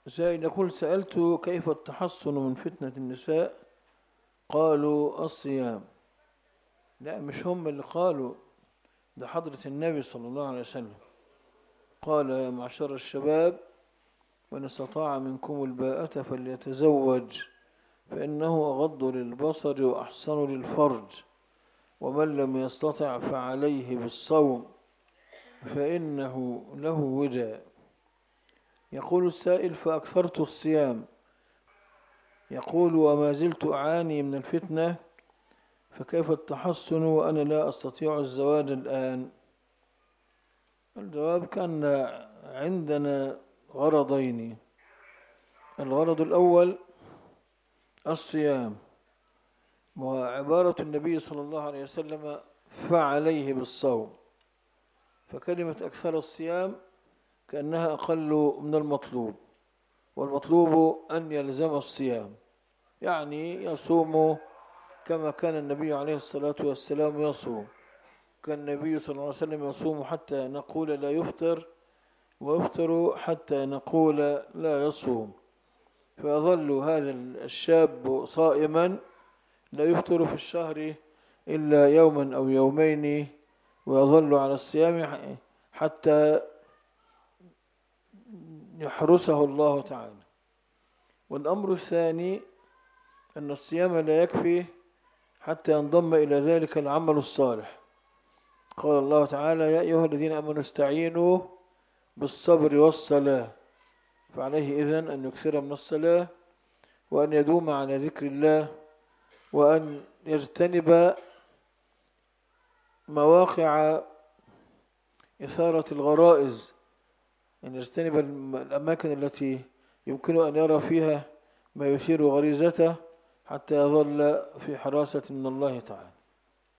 زي نقول سألت كيف التحصن من فتنة النساء؟ قالوا الصيام. لا، مش هم اللي قالوا، ده حضرة النبي صلى الله عليه وسلم قال: يا معشر الشباب، من استطاع منكم الباءة فليتزوج، فإنه أغض للبصر وأحسن للفرج، ومن لم يستطع فعليه بالصوم فإنه له وجاء. يقول السائل: فأكثرت الصيام، يقول: وما زلت أعاني من الفتنة، فكيف التحصن وأنا لا أستطيع الزواج الآن؟ الجواب: كان عندنا غرضين. الغرض الأول الصيام، وعبارة النبي صلى الله عليه وسلم: فعليه بالصوم. فكلمة أكثر الصيام كأنها أقل من المطلوب، والمطلوب أن يلزم الصيام، يعني يصوم كما كان النبي عليه الصلاة والسلام يصوم. كان النبي صلى الله عليه وسلم يصوم حتى نقول لا يفطر، ويفطر حتى نقول لا يصوم. فيظل هذا الشاب صائما لا يفطر في الشهر إلا يوما أو يومين، ويظل على الصيام حتى يحرسه الله تعالى. والأمر الثاني أن الصيام لا يكفي حتى ينضم إلى ذلك العمل الصالح. قال الله تعالى: يا أيها الذين آمنوا استعينوا بالصبر والصلاة. فعليه إذن أن يكثر من الصلاة، وأن يدوم على ذكر الله، وأن يجتنب مواقع إثارة الغرائز، أن يجتنب الأماكن التي يمكن أن يرى فيها ما يثير غريزته، حتى يظل في حراسة من الله تعالى.